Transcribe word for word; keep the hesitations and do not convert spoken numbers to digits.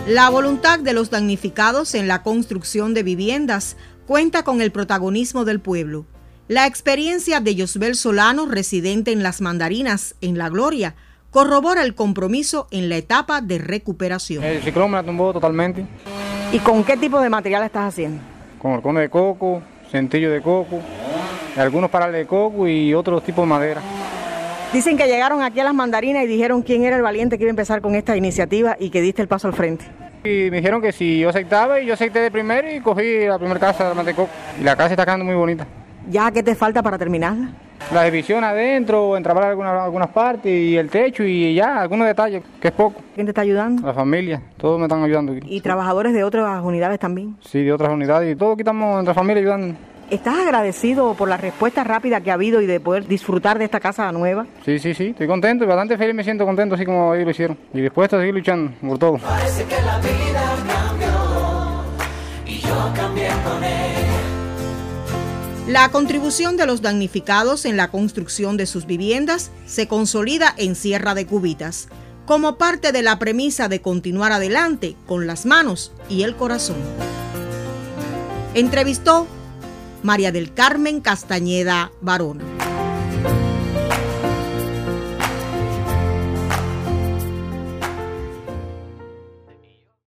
La voluntad de los damnificados en la construcción de viviendas cuenta con el protagonismo del pueblo. La experiencia de Yosbel Solano, residente en Las Mandarinas, en La Gloria, corrobora el compromiso en la etapa de recuperación. El ciclón me la tumbó totalmente. ¿Y con qué tipo de material estás haciendo? Con horcones de coco, centillo de coco, algunos parales de coco y otros tipos de madera. Dicen que llegaron aquí a Las Mandarinas y dijeron quién era el valiente que iba a empezar con esta iniciativa y que diste el paso al frente. Y me dijeron que si yo aceptaba, y yo acepté de primero y cogí la primera casa de coco. Y la casa está quedando muy bonita. ¿Ya qué te falta para terminarla? La división adentro, entrabar algunas, algunas partes y el techo y ya, algunos detalles, que es poco. ¿Quién te está ayudando? La familia, todos me están ayudando aquí. ¿Y trabajadores de otras unidades también? Sí, de otras unidades y todos aquí estamos entre familia ayudando. ¿Estás agradecido por la respuesta rápida que ha habido y de poder disfrutar de esta casa nueva? Sí, sí, sí, estoy contento y bastante feliz, me siento contento así como ellos lo hicieron. Y dispuesto a seguir luchando por todo. Parece que la vida cambió y yo cambié con él. La contribución de los damnificados en la construcción de sus viviendas se consolida en Sierra de Cubitas, como parte de la premisa de continuar adelante con las manos y el corazón. Entrevistó María del Carmen Castañeda Barona.